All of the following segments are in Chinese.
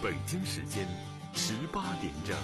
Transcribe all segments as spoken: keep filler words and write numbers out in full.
北京时间十八点整。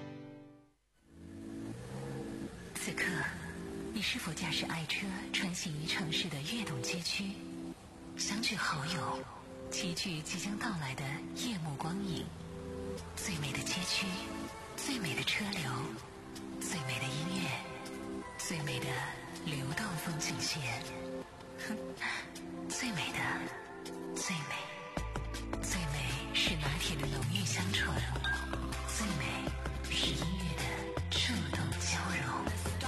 此刻，你是否驾驶爱车穿行于城市的跃动街区，相聚好友，齐聚即将到来的夜幕光影？最美的街区，最美的车流，最美的音乐，最美的流动风景线，哼，最美的，最美，最美是拿铁的浓郁香醇，最美是音乐的触动交融。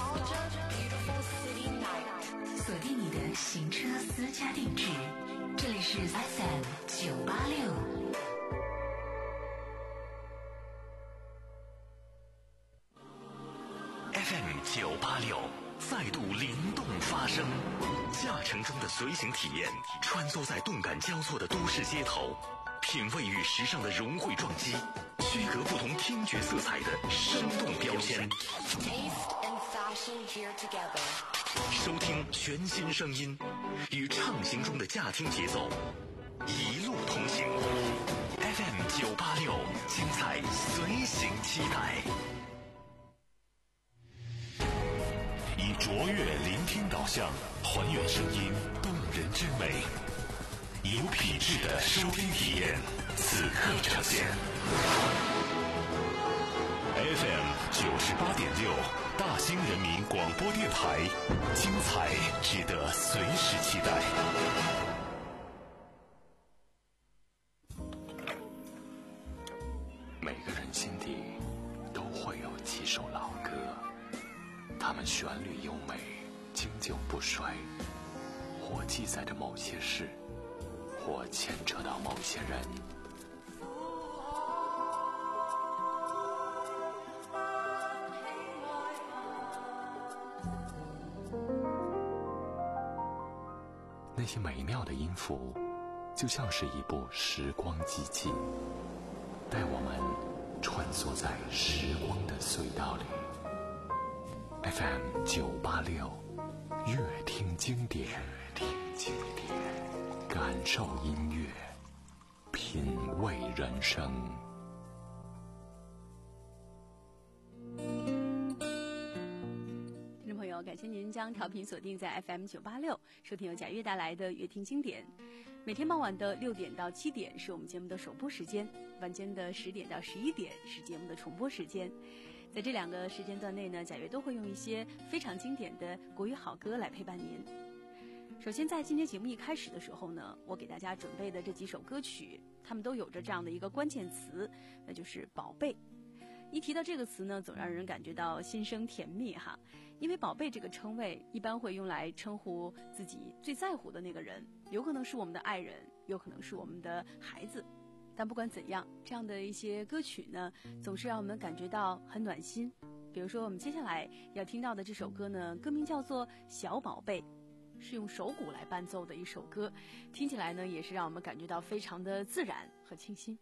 锁定你的行车私家定制，这里是 F M 九八六。 F M 九八六再度灵动发声，驾乘中的随行体验，穿梭在动感交错的都市街头，品味与时尚的融汇撞击，区隔不同听觉色彩的生动标签。收听全新声音，与畅行中的驾听节奏，一路同行。F M 九八六，精彩随行期待。以卓越聆听导向，还原声音动人之美，有品质的收听体验，此刻呈现。F M 九十八点六，大兴人民广播电台，精彩值得随时期待。每个人心底都会有几首老歌，它们旋律优美，经久不衰，或记载着某些事，或牵扯到某些人。那些美妙的音符，就像是一部时光机器，带我们穿梭在时光的隧道里。F M 九八六，乐听经典，乐听经典，感受音乐，品味人生。 听众朋友，感谢您将调频锁定在 F M 九八六，收听由贾悦带来的乐听经典。每天傍晚的六点到七点是我们节目的首播时间，晚间的十点到十一点是节目的重播时间。在这两个时间段内呢，贾悦都会用一些非常经典的国语好歌来陪伴您。首先在今天节目一开始的时候呢，我给大家准备的这几首歌曲，它们都有着这样的一个关键词，那就是宝贝。一提到这个词呢，总让人感觉到心生甜蜜哈，因为宝贝这个称谓一般会用来称呼自己最在乎的那个人，有可能是我们的爱人，有可能是我们的孩子。但不管怎样，这样的一些歌曲呢，总是让我们感觉到很暖心。比如说我们接下来要听到的这首歌呢，歌名叫做《小宝贝》，是用手鼓来伴奏的一首歌，听起来呢也是让我们感觉到非常的自然和清新。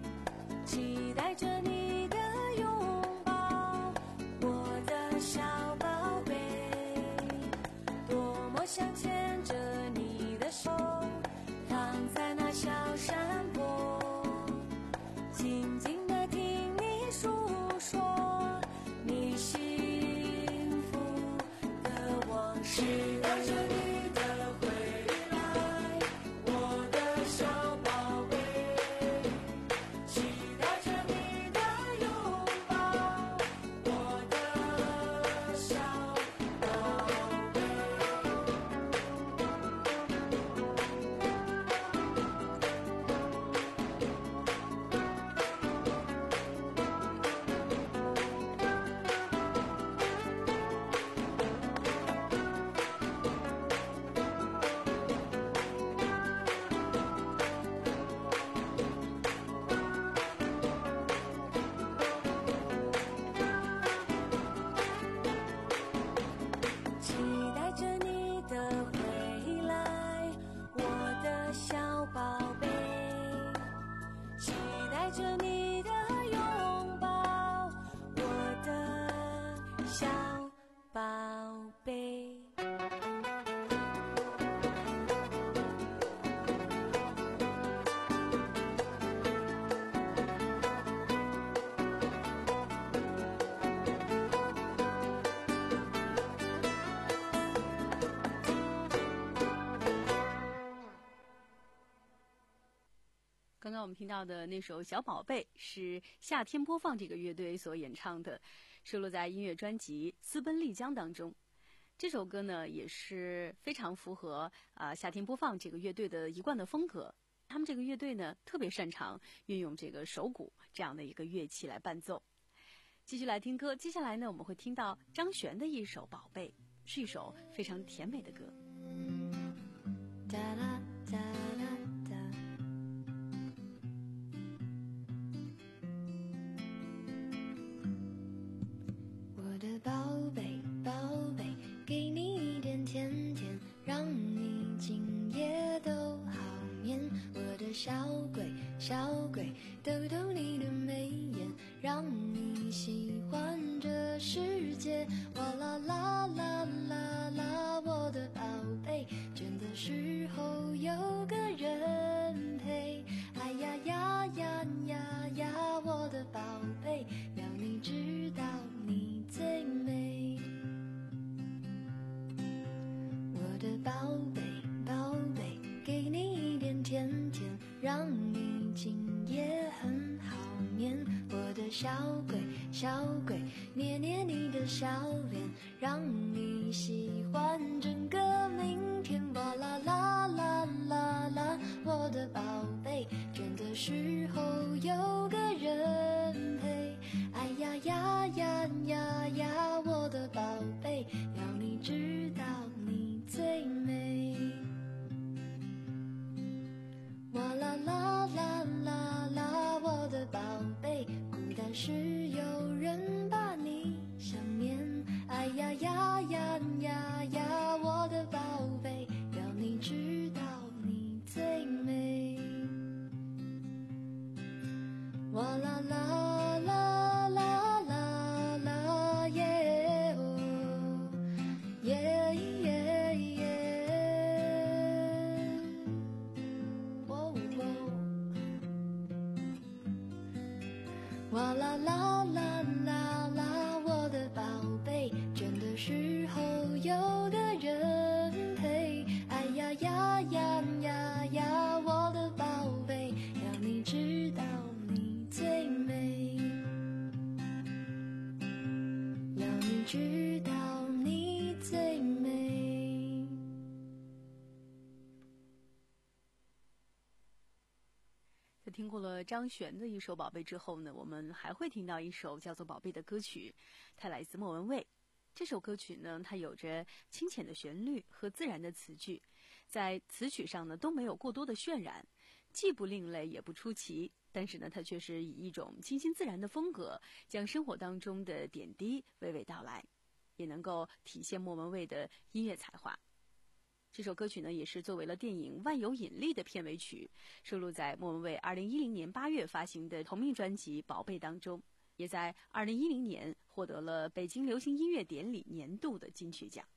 期待着你的拥抱，我的小刚刚我们听到的那首《小宝贝》是夏天播放这个乐队所演唱的，收录在音乐专辑《私奔丽江》当中。这首歌呢也是非常符合啊、呃、夏天播放这个乐队的一贯的风格。他们这个乐队呢特别擅长运用这个手鼓这样的一个乐器来伴奏。继续来听歌，接下来呢我们会听到张悬的一首《宝贝》，是一首非常甜美的歌。 哒啦哒啦哒，我的宝贝宝贝，给你一点甜甜，让你今夜都好眠。我的小鬼小鬼，逗逗你的眉眼，让你喜欢这世界。哇啦啦啦啦啦，我的宝贝，倦的时候有个人陪。哎呀呀呀呀呀，我的宝贝，要你知道你最美。我的宝贝宝贝，给你一点甜甜，让你今夜很好眠。我的小鬼小鬼，捏捏你的小脸，让你喜欢整个明天。哇啦啦啦啦啦，我的宝贝，倦的时候有个人陪。哎呀呀呀呀呀，我的宝贝，要你知道你最美。哇啦啦啦啦啦，我的宝贝，孤单时有人把你想念。哎呀呀呀呀呀，我的宝贝，要你知道你最美。哇啦啦啦啦啦啦耶哦耶耶耶，哦哦，哇啦啦啦啦啦，我的宝贝，倦的时候有个人陪。哎呀呀呀呀呀，我的宝贝，要你知道你最美，要你知道你最美。 在听过了张悬的一首《宝贝》之后呢，我们还会听到一首叫做《宝贝》的歌曲，它来自莫文蔚。这首歌曲呢，它有着清浅的旋律和自然的词句，在词曲上呢都没有过多的渲染，既不另类也不出奇，但是呢，它却是以一种清新自然的风格，将生活当中的点滴娓娓道来，也能够体现莫文蔚的音乐才华。这首歌曲呢，也是作为了电影《万有引力》的片尾曲，收录在莫文蔚二零一零年八月发行的同名专辑《宝贝》当中，也在二零一零年获得了北京流行音乐典礼年度的金曲奖。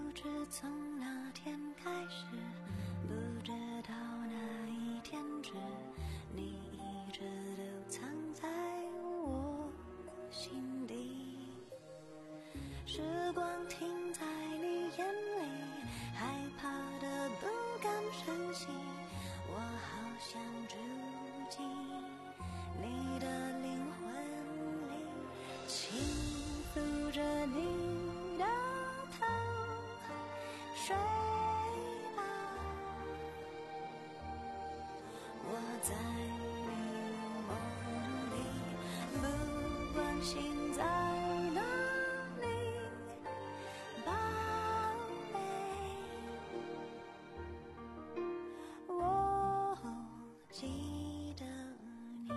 知从哪天开始，不知道哪一天止，你一直都藏在我心底。时光停在你眼里，害怕的不敢深吸，我好想住进你的灵魂里，轻抚着你的头，睡吧，我在你梦里，不管心在哪里，宝贝，我记得你。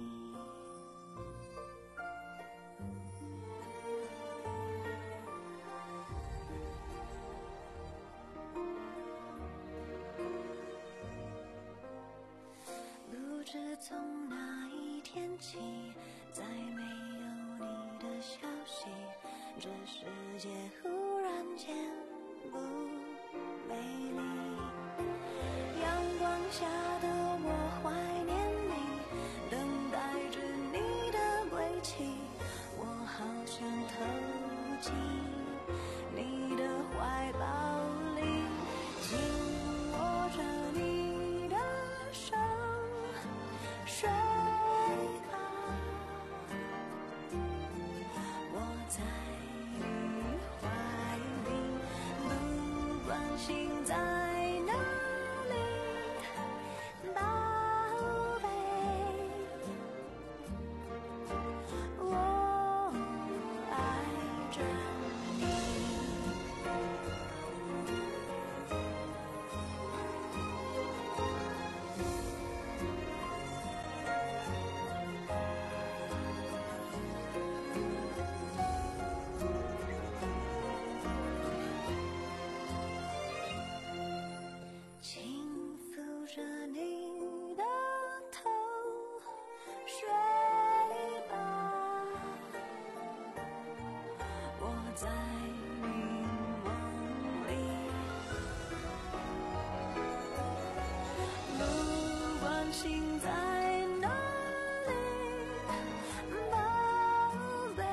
不知从哪一天起，再没有你的消息，这世界忽然间不美丽。阳光下的我怀念你，等待着你的归期，我好想投进你的怀抱里，紧握着你的手，睡吧，我在你怀里，不管心在哪里，宝贝，我爱着你。轻抚着你的头，睡吧，我在你梦里，不管心在哪里，宝贝，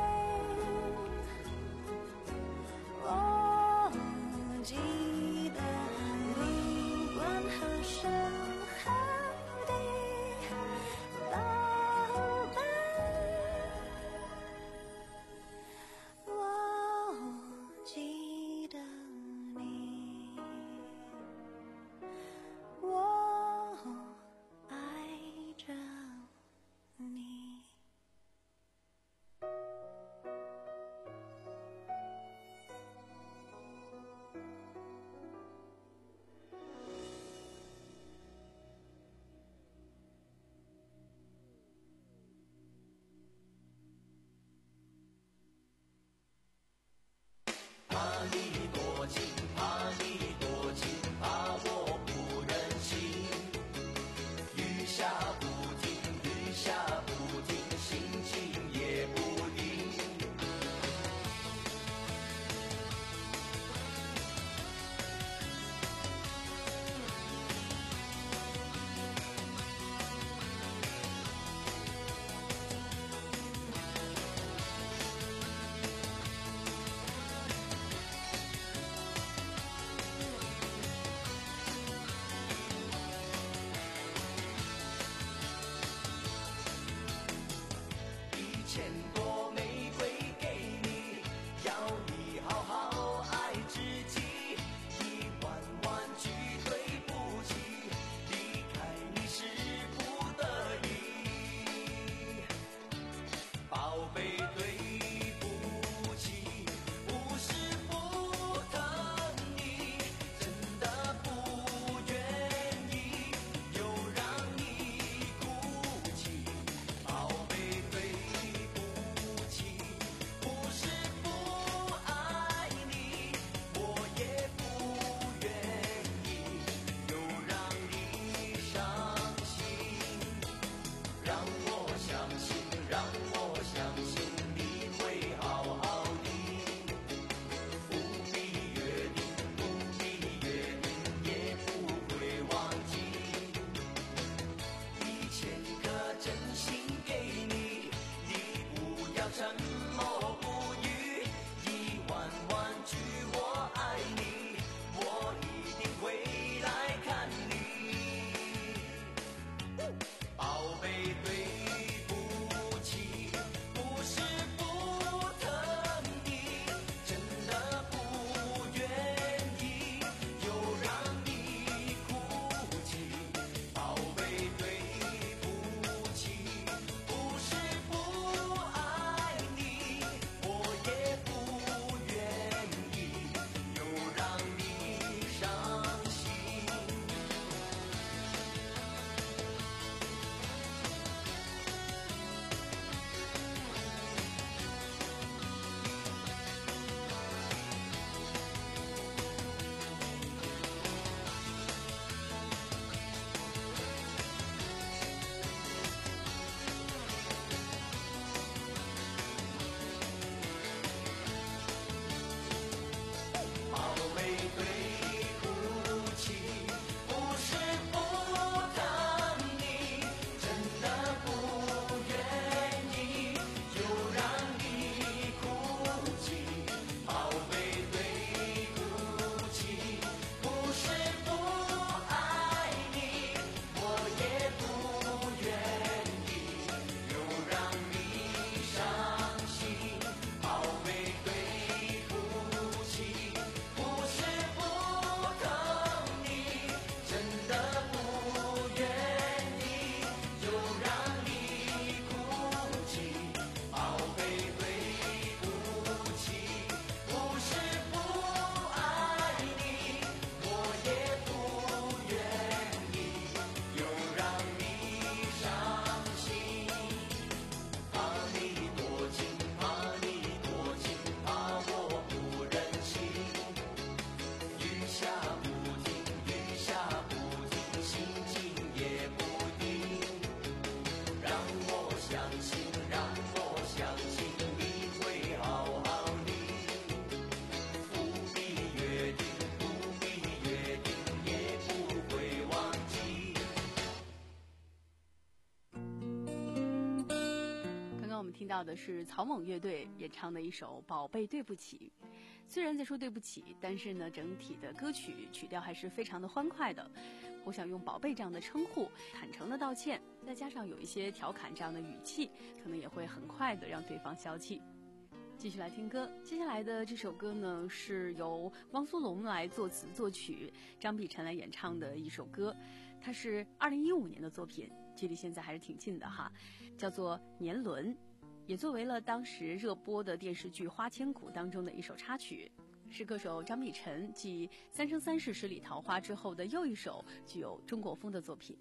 我记得，不管何时何地，宝贝，我听到的是草蜢乐队演唱的一首《宝贝对不起》。虽然在说对不起，但是呢，整体的歌曲曲调还是非常的欢快的。我想用宝贝这样的称呼，坦诚的道歉，再加上有一些调侃这样的语气，可能也会很快的让对方消气。继续来听歌，接下来的这首歌呢，是由汪苏泷来作词作曲，张碧晨来演唱的一首歌，它是二零一五年的作品，距离现在还是挺近的哈，叫做《年轮》，也作为了当时热播的电视剧《花千骨》当中的一首插曲，是歌手张碧晨继《三生三世十里桃花》之后的又一首具有中国风的作品。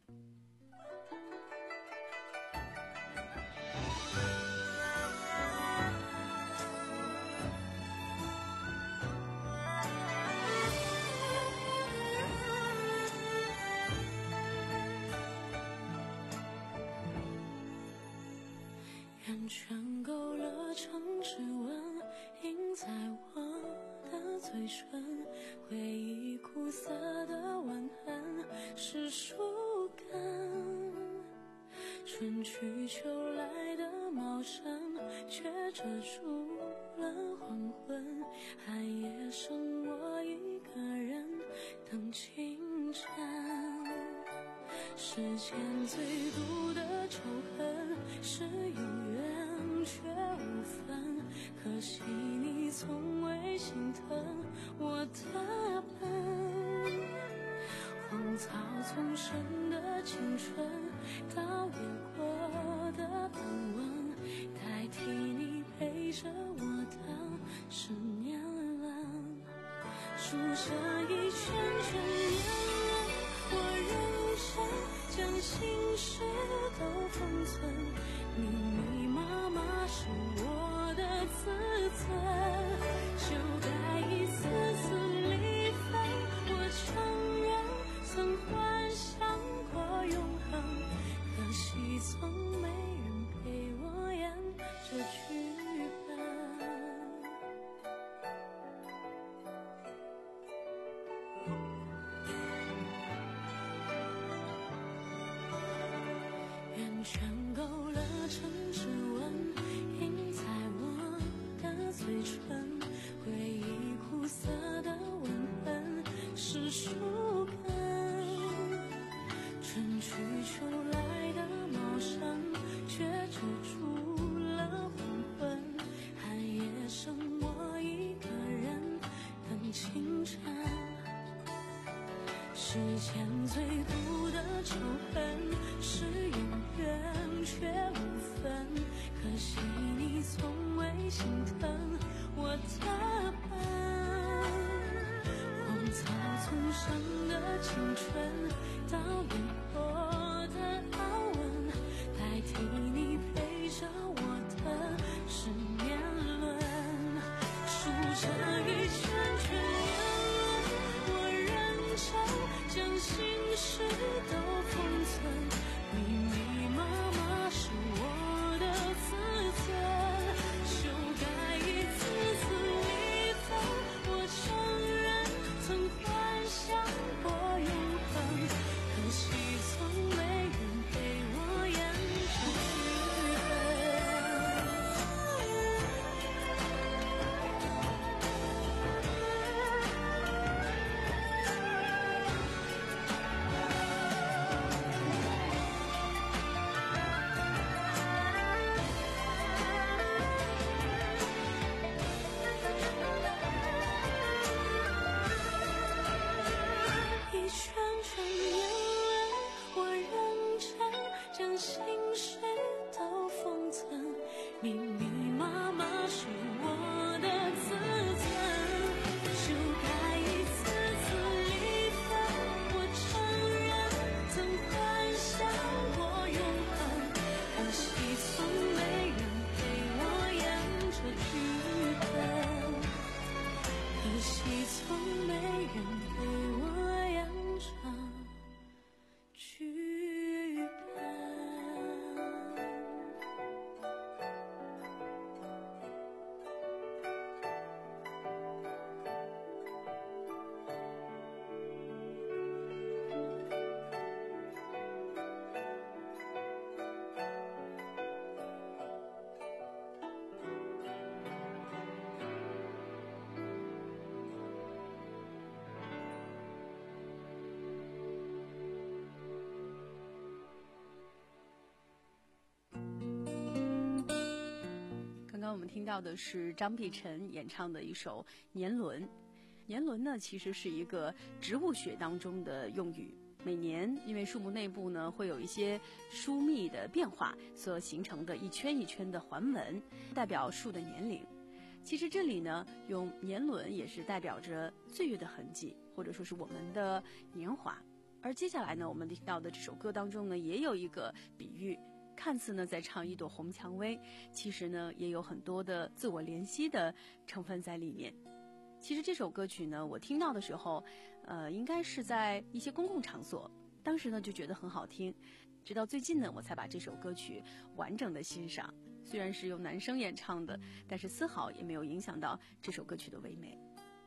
圆圈勾勒成指纹，印在我的嘴唇，回忆苦涩的吻痕是树根，春去秋来的茂盛却遮住了黄昏，寒夜剩我一个人等清晨，世间最毒的仇恨是永远却无分，可惜你从未心疼我的笨，荒草丛生的青春，倒映过的斑纹，代替你陪着我的是年轮，数着一圈圈年轮，我认真将心事都封存，密密麻麻是我的自尊，就该一次次离分，我承认曾幻想过永恒，可惜从没人陪我演这剧本。圆圈勾勒成指纹，印在我的嘴唇，回忆苦涩的吻痕是树根，春去秋来的茂盛却遮住了黄昏，寒夜剩我一个人等清晨，世间最毒的仇恨是永远却无分，可惜你从未心疼我的笨，荒草丛生的青春，倒映过的凹纹，代替你陪着我的是年轮，数着一圈圈年轮，我认真将心事都封存，密密麻麻是我的自尊，就该一次次离分，我承认曾幻想过永恒，可惜从没人陪我演这剧本。 刚我们听到的是张碧晨演唱的一首年轮。年轮呢，其实是一个植物学当中的用语，每年因为树木内部呢会有一些疏密的变化所形成的一圈一圈的环纹，代表树的年龄。其实这里呢用年轮也是代表着岁月的痕迹，或者说是我们的年华。而接下来呢我们听到的这首歌当中呢也有一个比喻，看似呢在唱一朵红蔷薇，其实呢也有很多的自我怜惜的成分在里面。其实这首歌曲呢我听到的时候呃，应该是在一些公共场所，当时呢就觉得很好听，直到最近呢我才把这首歌曲完整的欣赏。虽然是由男生演唱的，但是丝毫也没有影响到这首歌曲的唯美。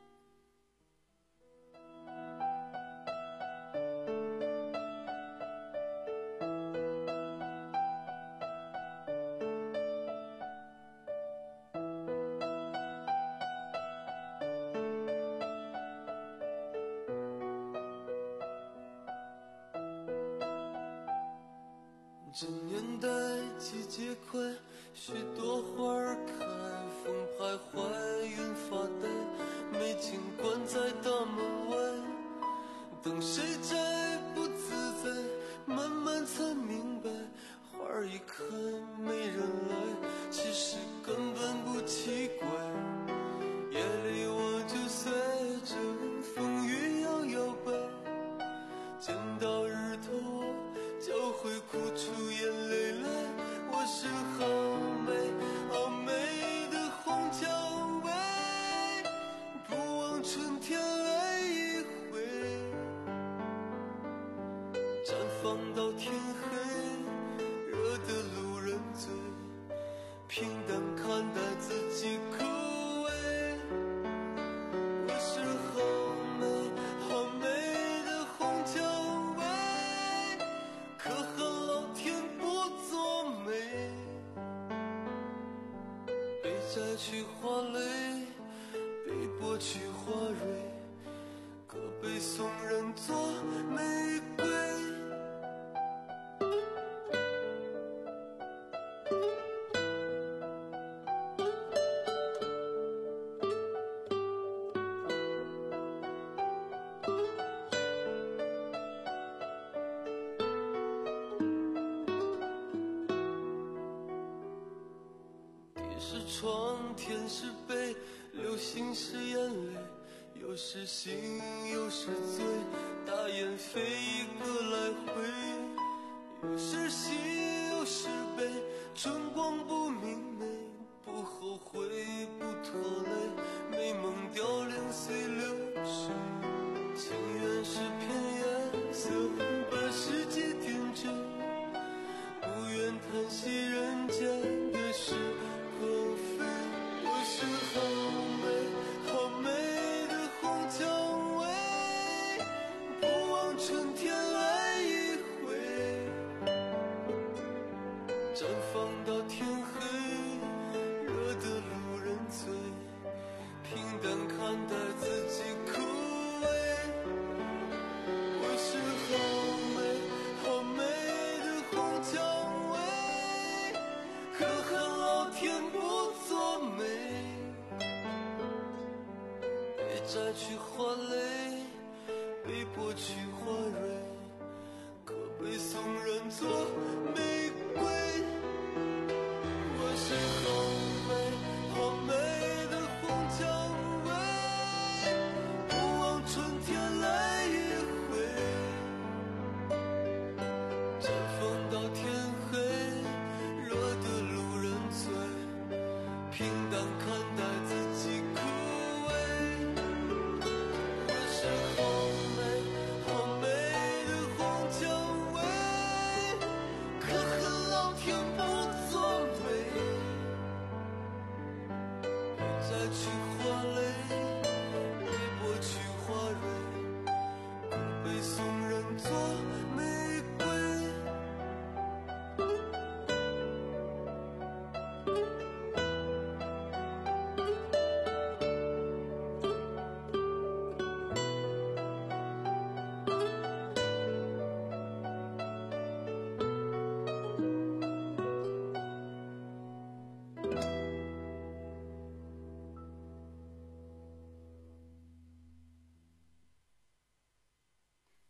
这年代季节快，许多花儿开，风徘徊，云发呆，美景关在大门外，等谁摘不自在，慢慢才明白，花儿一开没人来，其实根本不奇怪。夜里我就随着风雨摇摇摆，见到日头我就会哭出眼泪来。我是好美好美的红蔷薇，不枉春天来一回，绽放到天黑，惹得路人醉，平淡看待自己枯萎。我是好美好美的红蔷薇，可恨老天不作美，被摘去花蕾，被剥去花蕊，可被送人作玫瑰。是床，天是被，流星是眼泪，有时醒，有时醉，大雁飞一个来回，有时喜，有时悲，春光不明媚，不后悔，不拖累，美梦凋零随流水，情缘是片颜色，把世界点缀，不愿叹息人间的事。我是好美好美的红蔷薇，不枉春天来一回，绽放到天黑，惹得路人醉，平淡看待自己枯萎。我是好美好美的红蔷薇，可恨老天不作美，被摘去花蕾，被剥去花蕊，可被送人作玫瑰。我是好美好美的红蔷薇，不枉春天来一回，绽放到天黑，惹得路人醉，平淡看待自己枯萎。我是好美好美的红蔷薇，可恨老天不作美，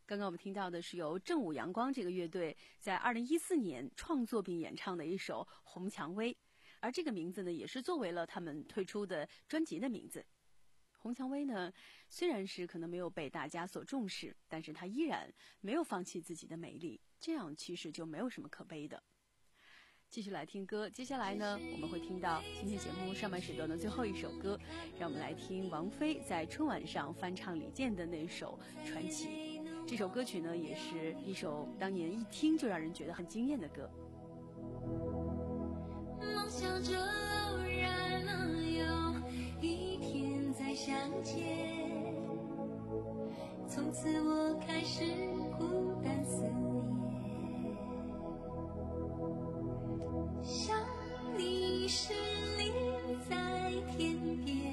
刚刚我们听到的是由正午阳光这个乐队在二零一四年创作并演唱的一首《红蔷薇》，而这个名字呢，也是作为了他们推出的专辑的名字。红蔷薇呢，虽然是可能没有被大家所重视，但是它依然没有放弃自己的美丽，这样其实就没有什么可悲的。继续来听歌，接下来呢，我们会听到今天节目上半时段的最后一首歌，让我们来听王菲在春晚上翻唱李健的那首《传奇》。这首歌曲呢，也是一首当年一听就让人觉得很惊艳的歌。 梦想着偶然能有一天再相见，从此我开始孤单思念，想你时你在天边，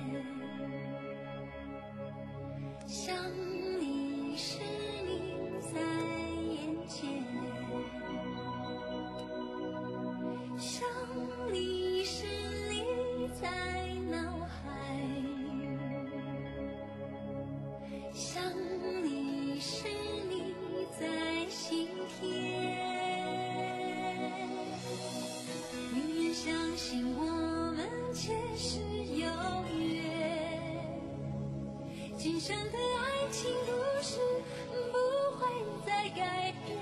想你时你在眼前，想你时你在脑海，想你时你在心田。宁愿相信我们前世有约，今生的爱情故事不会再改变。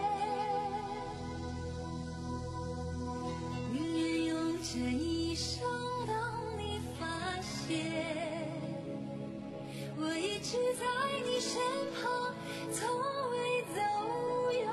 宁愿用这一生等你发现，我一直在你身旁，从未走远。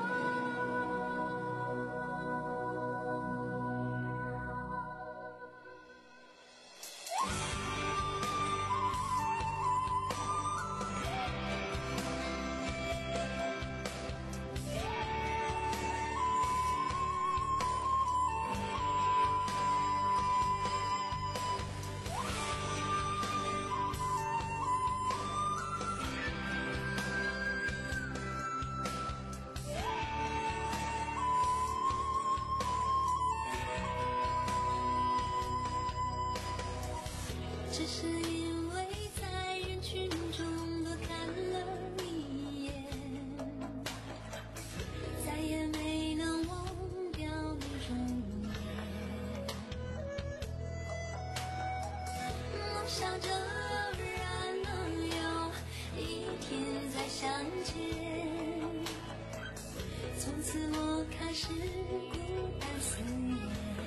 只是因为在人群中多看了一眼，再也没能忘掉那种容颜。梦想着偶然能有一天再相见，从此我开始孤单思念。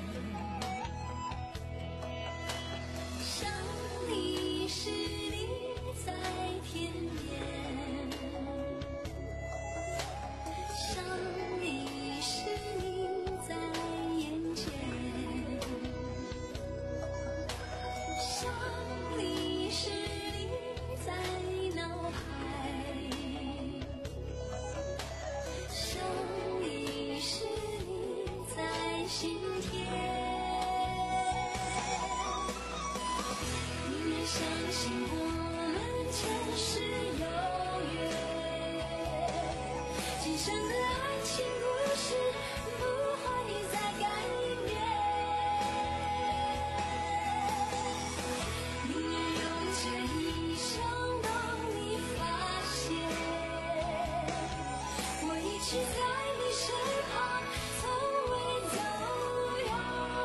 想你时你在天边，想你时你在眼前，想你时你在脑海，想你时你在心田。相信我们前世有约，今生的爱情故事不会再改变。宁愿用这一生等你发现，我一直在你身旁，从未走远。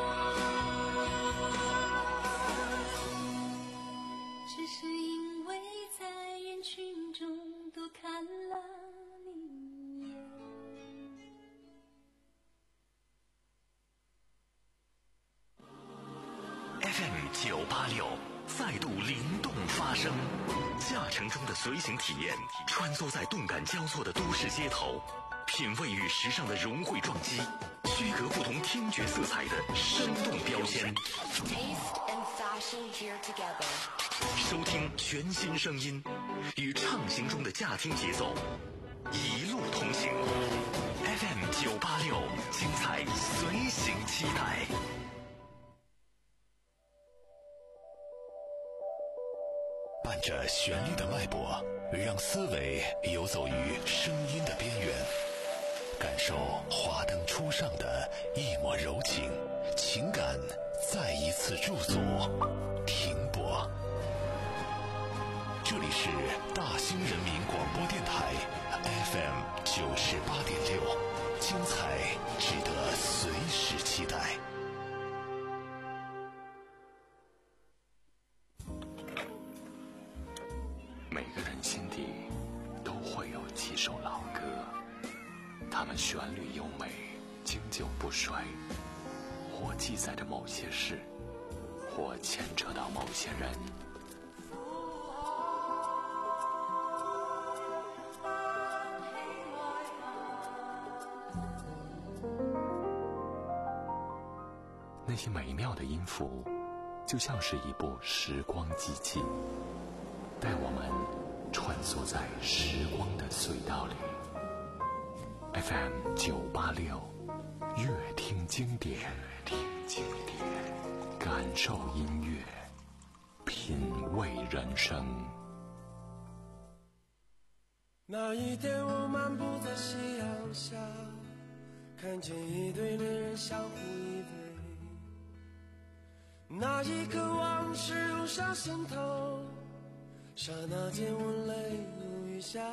只是因为在人群中多看了你一眼。 F M 九八六再度灵动发声，驾乘中的随行体验，穿梭在动感交错的都市街头，品味与时尚的融汇撞击，区隔不同听觉色彩的生动标签。收听全新声音，与畅行中的驾听节奏，一路同行。F M 九八六，精彩随行期待。伴着旋律的脉搏，让思维游走于声音的边缘，感受华灯初上的一抹柔情，情感再一次驻足停泊。这里是大兴人民广播电台 F M 九十八点六，精彩值得随时期待。 每个人心底都会有几首老歌，它们旋律优美，经久不衰，或记载着某些事，或牵扯到某些人。那些美妙的音符，就像是一部时光机器，带我们穿梭在时光的隧道里。F M 九八六，乐听经典，听经典，感受音乐，品味人生。 那一天我漫步在夕阳下，看见一对恋人相互依偎，那一刻往事涌上心头，刹那间我泪如雨下。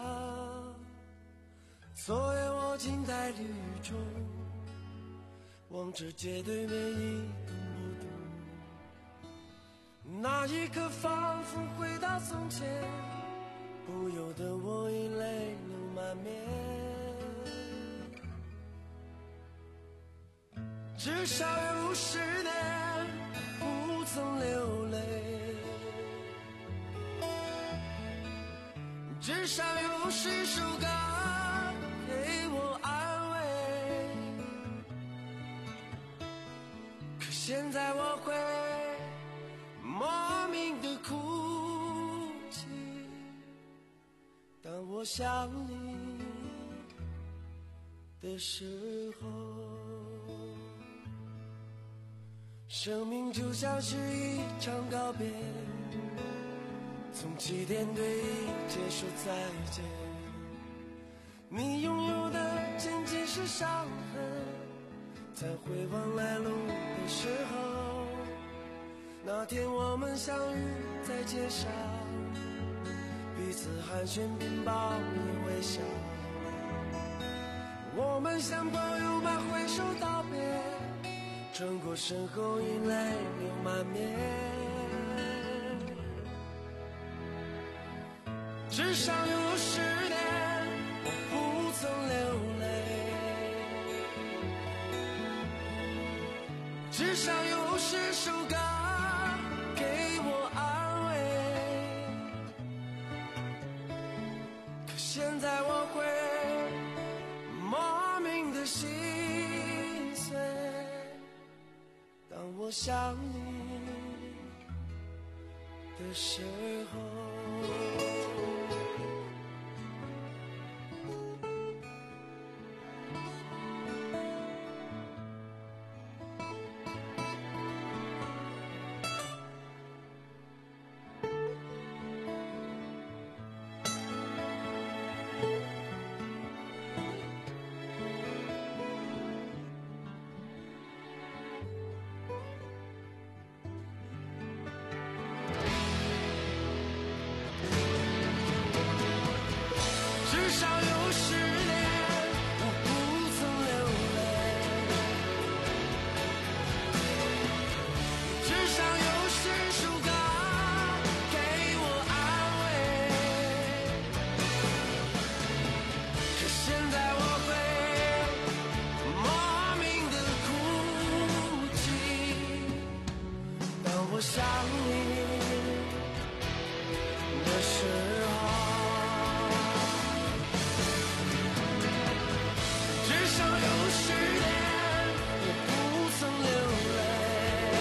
昨夜我静在绿雨中，望着街对面一动不动，那一刻仿佛回到从前，不由得我已泪流满面。至少有十年不曾流泪，至少有十首歌给我安慰，可现在我会莫名的哭泣，当我想你的时候。生命就像是一场告别，从起点对一切说再见。你拥有的仅仅是伤痕，在回望来路的时候，那天我们相遇在街上，彼此寒暄并报以微笑，我们像朋友般挥手道别，转过身后已泪流满面。至少有十年我不曾流泪，至少有十首歌给我安慰，可现在我会莫名的心碎，当我想你的时候。至少有十年我不曾流泪，至少有十首歌给我安慰，可现在我会莫名的哭泣，当我想你的时候。至少有十年我不曾流泪，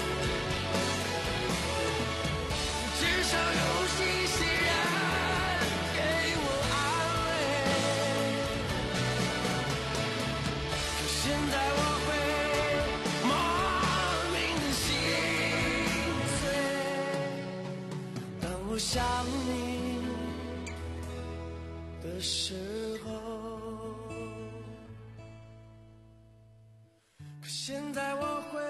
至少有一些人给我安慰，可现在我会莫名的心碎，当我想你的时候。现在我会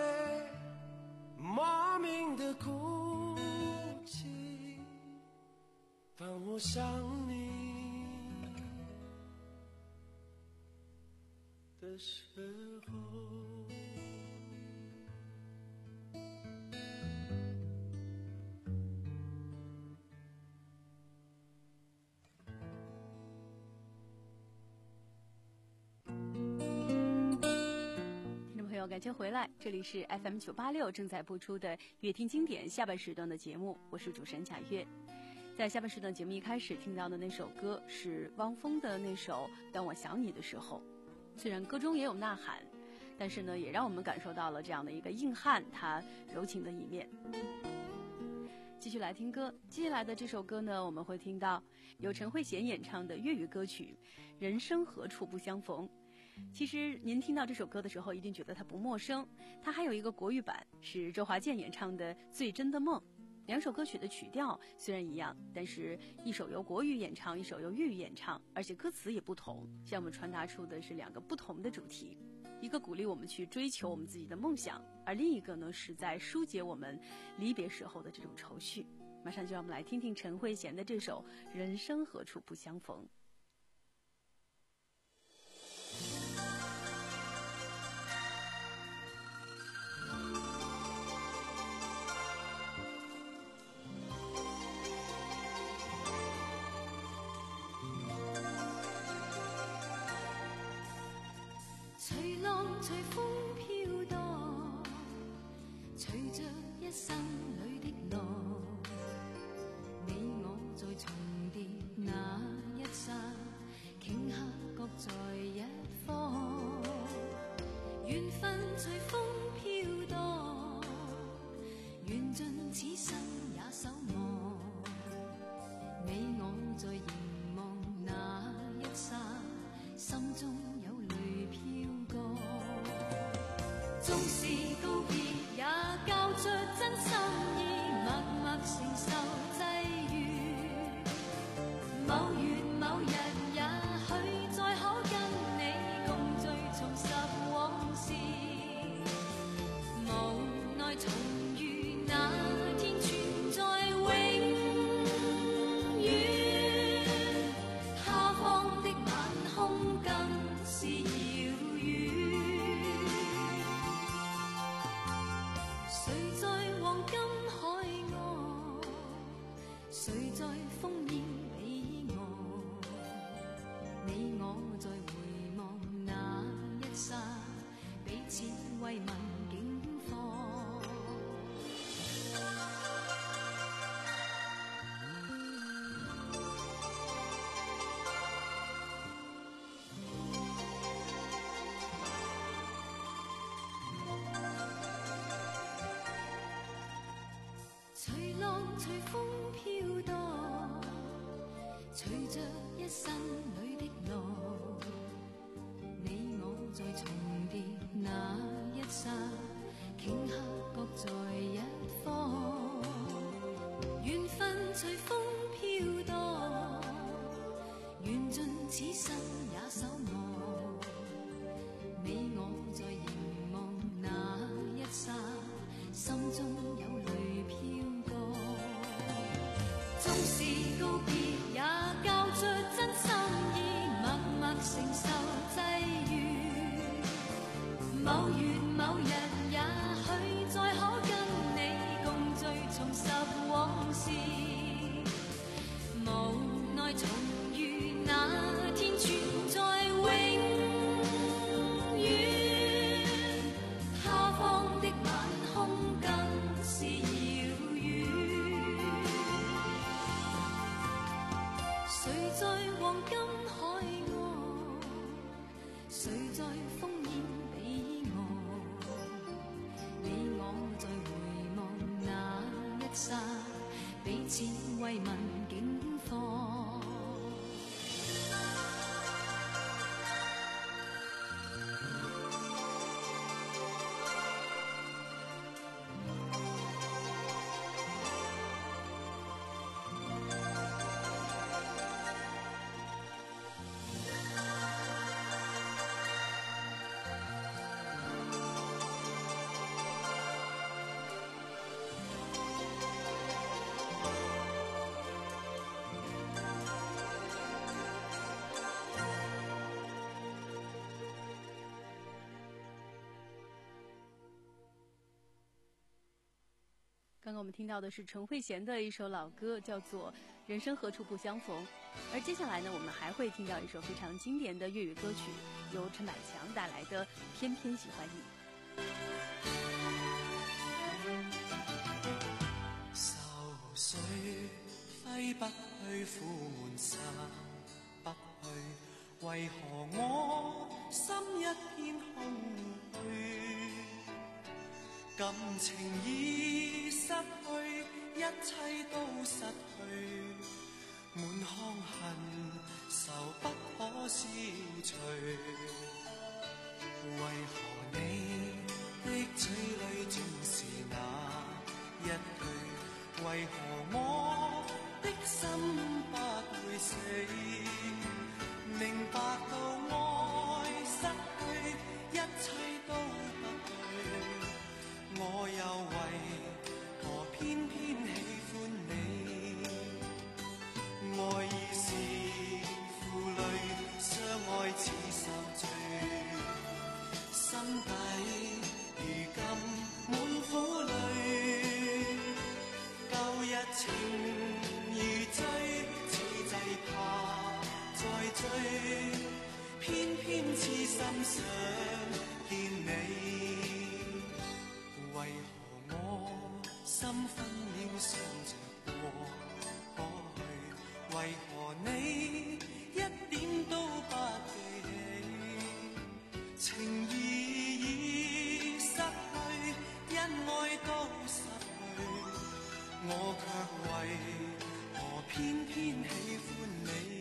莫名的哭泣，当我想你的时候。 感谢回来，这里是 F M 九八六正在播出的乐听经典下半时段的节目，我是主持人贾月。在下半时段节目一开始听到的那首歌是汪峰的那首《当我想你的时候》，虽然歌中也有呐喊，但是呢，也让我们感受到了这样的一个硬汉他柔情的一面。继续来听歌，接下来的这首歌呢，我们会听到由陈慧娴演唱的粤语歌曲《人生何处不相逢》。其实您听到这首歌的时候一定觉得它不陌生，它还有一个国语版是周华健演唱的《最真的梦》。两首歌曲的曲调虽然一样，但是一首由国语演唱，一首由粤语演唱，而且歌词也不同，向我们传达出的是两个不同的主题，一个鼓励我们去追求我们自己的梦想，而另一个呢是在疏解我们离别时候的这种愁绪。马上就让我们来听听陈慧娴的这首《人生何处不相逢》。 隨浪隨風飄蕩，隨着一生裏的浪，你我在重疊那一剎，頃刻各在一方。緣分隨風飄蕩，緣盡此生也守望。你我在凝望那一剎，心中有淚飄過。縱是告別，也交出真心意，默默承受際遇。某月某日，也許再可跟你共聚重拾往事。無奈重遇那天存在永遠，他方的晚空更是遙遠。誰在黃金海岸，誰在烽煙彼岸？你我在回望那一剎，彼此慰問境況。隨浪隨風飄蕩，隨着一生裏的浪，你我在重疊那一剎，頃刻各在一方。緣分隨風飄蕩，緣盡此生也守望。你我在凝望那一剎，心中有淚飄過。縱是告別，也交出真心意，默默承受際遇。某月某日，也許再可跟你共聚重拾往事。無奈重遇那天存在永遠，他方的晚空更是遙遠。誰在黃金海岸，誰在烽煙彼岸？你我在回望那一剎，彼此慰問境況。 刚刚我们听到的是陈慧娴的一首老歌，叫做《人生何处不相逢》。而接下来呢，我们还会听到一首非常经典的粤语歌曲，由陈百强带来的《偏偏喜欢你》。 愁緒揮不去，苦悶散不去，為何我心一片空虛？感情已失去，一切都失去，滿腔恨愁不可消除。為何你的嘴裏總是那一句？為何我的心不會死？明白到愛失去，一切都不對，我又為何偏偏喜歡你？愛已是負累，相愛似受罪，心底如今滿苦淚。舊日情如醉，此際怕再追，偏偏痴心想見你。為何我心分秒想着過去？為何你一點都不記起？情義已失去，因愛都失去，我卻為何偏偏喜歡你？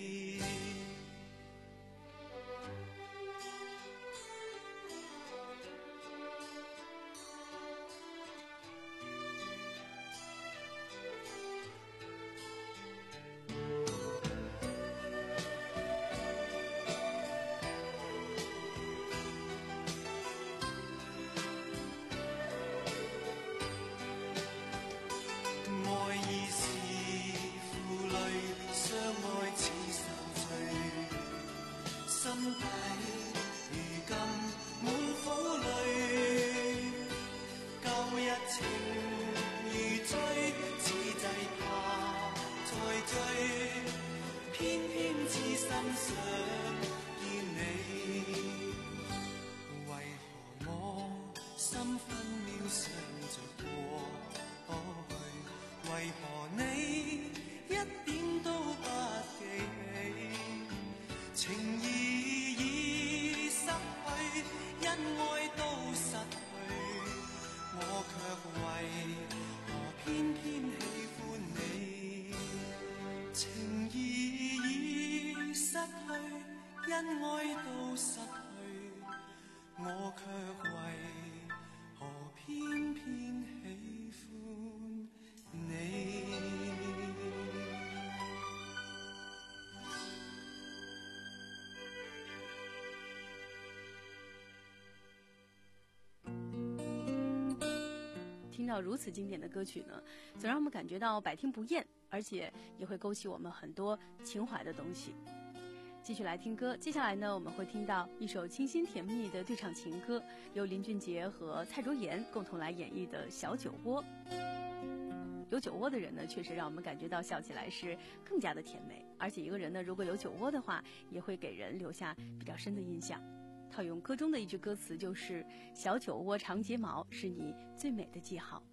听到如此经典的歌曲呢，总让我们感觉到百听不厌，而且也会勾起我们很多情怀的东西。继续来听歌，接下来呢，我们会听到一首清新甜蜜的对唱情歌，由林俊杰和蔡卓妍共同来演绎的《小酒窝》。有酒窝的人呢，确实让我们感觉到笑起来是更加的甜美，而且一个人呢，如果有酒窝的话，也会给人留下比较深的印象。套用歌中的一句歌词，就是小酒窝长睫毛是你最美的记号。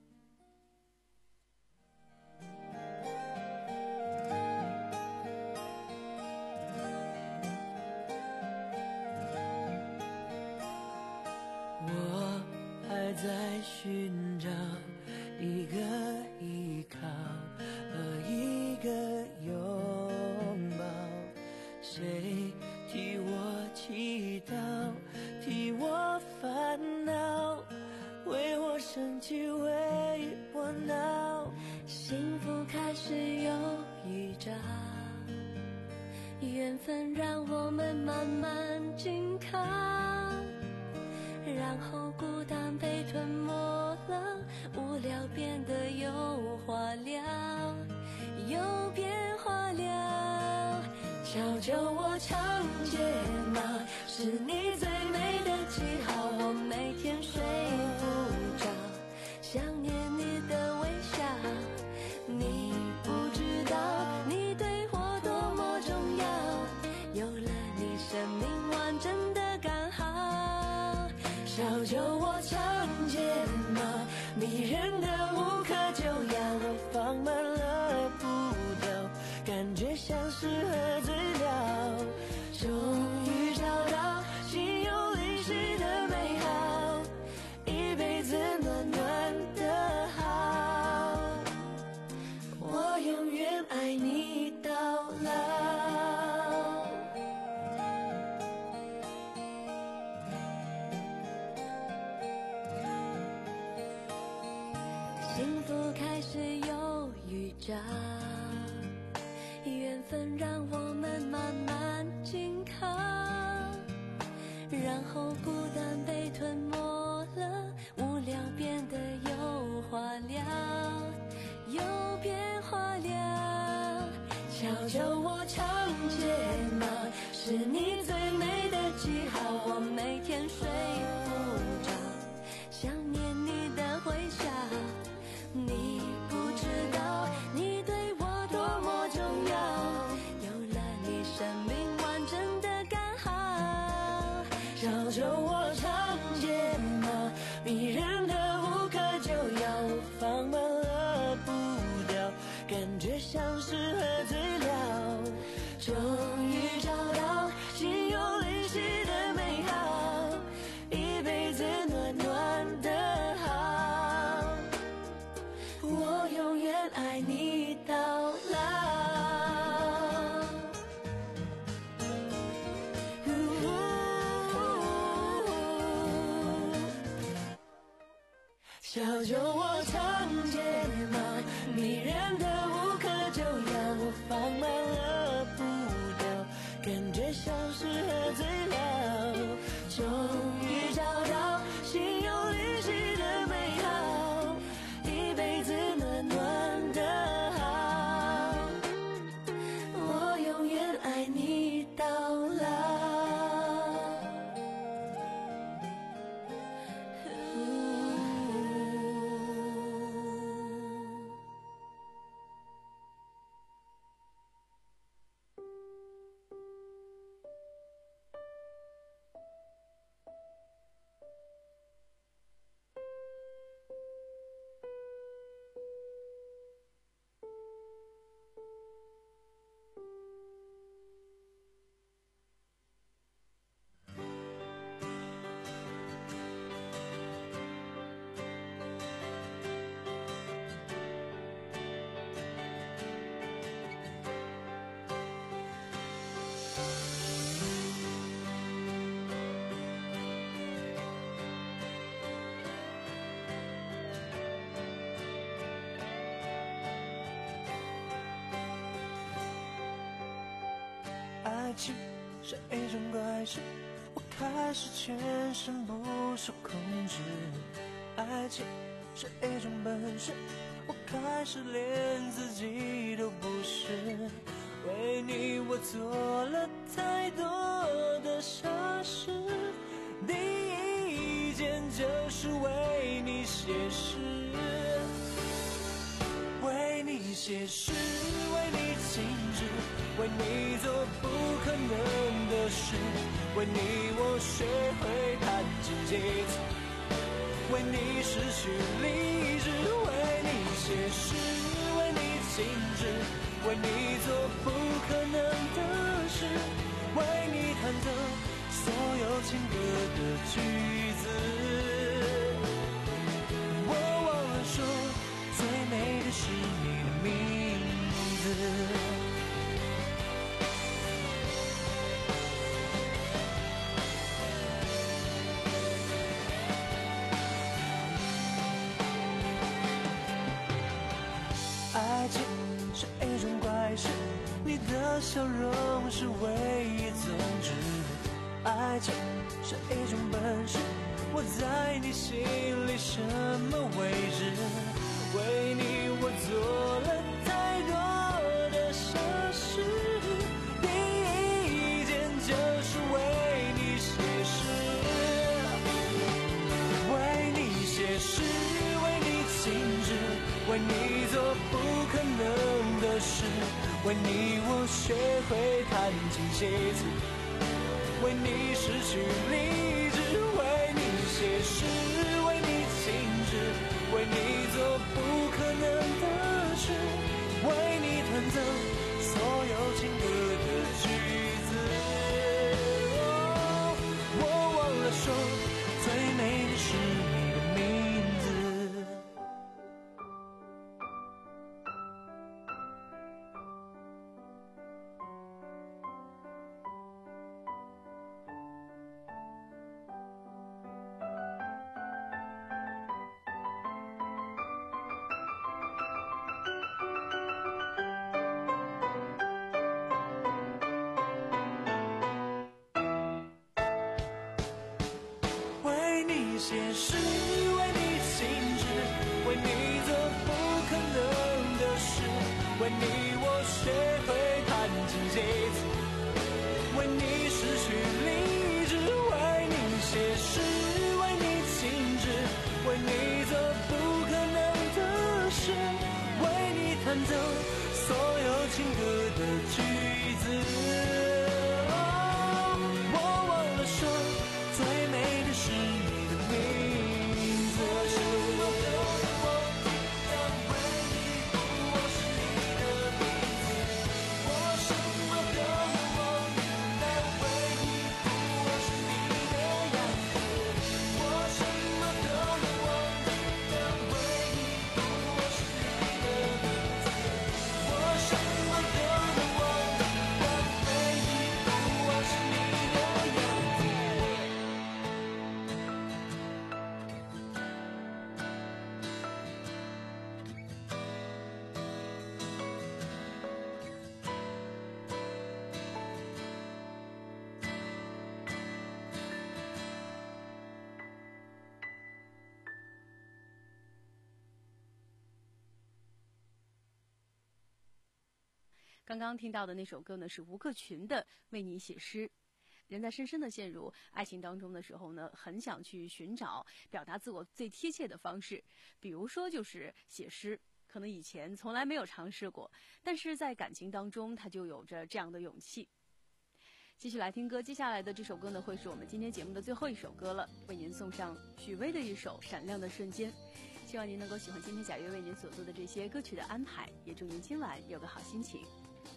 我还在寻找一个依靠和一个拥抱，谁替我祈祷，替我烦恼，为我生气，为我闹。 幸福开始有预兆，缘分让我们慢慢紧靠，然后孤单被吞没了，无聊变得有话聊，有变化了。小酒窝长睫毛是你最美的记号，我每天睡不着，想念你的微小酒窝长睫毛，迷人的无可救药，我放慢了步调，感觉像是喝醉了，终于找到心有灵犀的美好，一辈子暖暖的好，我永远爱你到老。幸福开始有预兆，缘分让我们慢慢紧靠，然后孤单被吞没了，无聊变得有话聊，有变化了。悄悄我长睫毛，是你最美的记号，我每天睡不着，想念你的微笑。你不知道你对我多么重要，有了你生命完整的刚好，小酒窝长睫毛，迷人的无可救药，放慢了步调，感觉像是喝醉了，终于找到心有灵犀的美好，一辈子暖暖的好，我永远爱你到老。小酒窝长睫毛，迷人的无可救药，我放慢了步调，感觉像是喝醉了，终于找到心有灵犀的美好，一辈子暖暖的好，我永远爱你到老。爱情是一种怪事，我开始全身不受控制。爱情是一种本事，我开始连自己都不是。为你我做了太多的傻事，第一件就是为你写诗，为你写诗，为你静止，为你做不可能的事，为你我学会弹琴几次，为你失去理智，为你写诗，为你静止，为你做不可能的事，为你弹奏所有情歌的句子。我忘了说，最美的是你的名字。爱情是一种怪事，你的笑容是唯一宗旨。爱情是一种本事，我在你心里什么位置？为你我做了太多的傻事，第一件就是为你写诗，为你写诗，为你静止，为你做不可能的事，为你我学会弹琴几次，为你失去理智，为你写诗，为你静止，为你做不可能的事，为你弹奏所有情歌的句子。哦，我忘了说，最美的是你的名字。写诗，为你静止，为你做不可能的事，为你我学会弹琴写字，为你失去理智，为你写诗，为你静止，为你做不可能的事，为你弹奏所有情歌的句子。我忘了说，最美的是你的名字。我什么都能忘记，但唯一不忘是你的名字。我什么都能忘记，但唯一不忘是你的样子。我什么都能忘记，但唯一不忘是你的名字。我什么都能忘记，但唯一不忘是你的样子。 刚刚听到的那首歌呢，是吴克群的《为你写诗》。人在深深的陷入爱情当中的时候呢，很想去寻找表达自我最贴切的方式，比如说就是写诗。可能以前从来没有尝试过，但是在感情当中，他就有着这样的勇气。继续来听歌，接下来的这首歌呢，会是我们今天节目的最后一首歌了，为您送上许巍的一首《闪亮的瞬间》。希望您能够喜欢今天贾月为您所做的这些歌曲的安排，也祝您今晚有个好心情。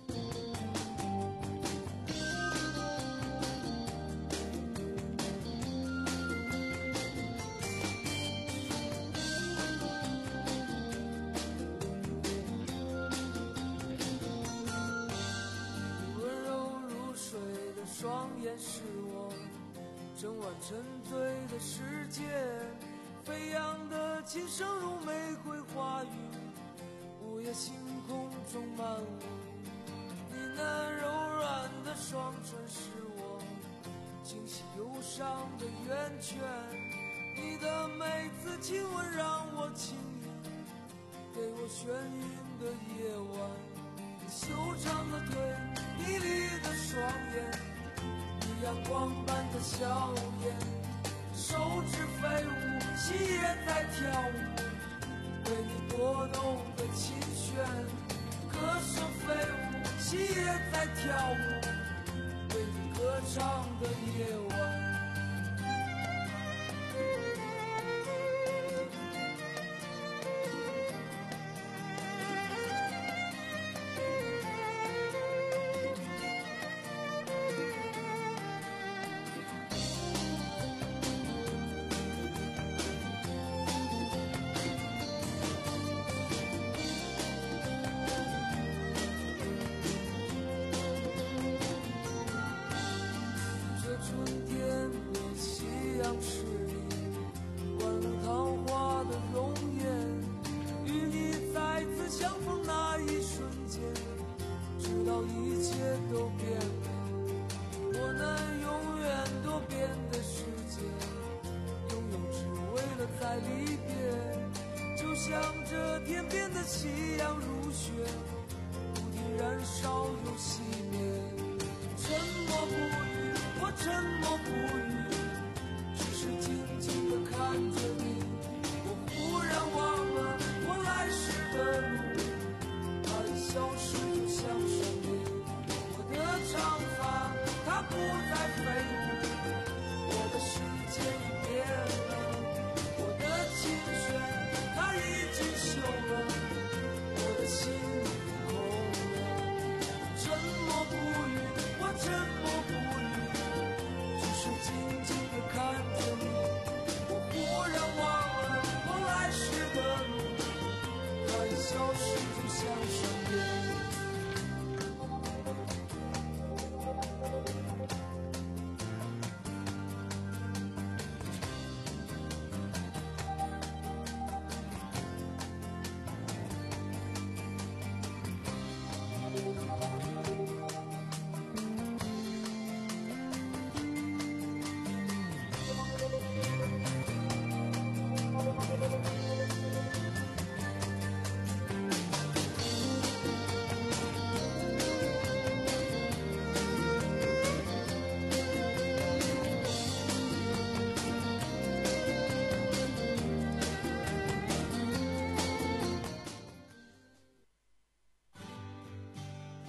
温柔如水的双眼是我整晚沉醉的世界，飞扬的琴声如玫瑰花语，午夜星空中漫舞。你那柔软的双唇是我清晰忧伤的源泉，你的每次亲吻让我轻盈，给我眩晕的夜晚。你修长的腿，迷离的双眼，你阳光般的笑颜，手指飞舞，心也在跳舞，为你拨动的琴弦，歌声飞舞，心也在跳舞，为你歌唱的夜晚。这春天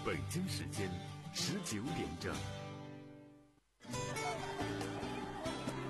北京时间十九点整。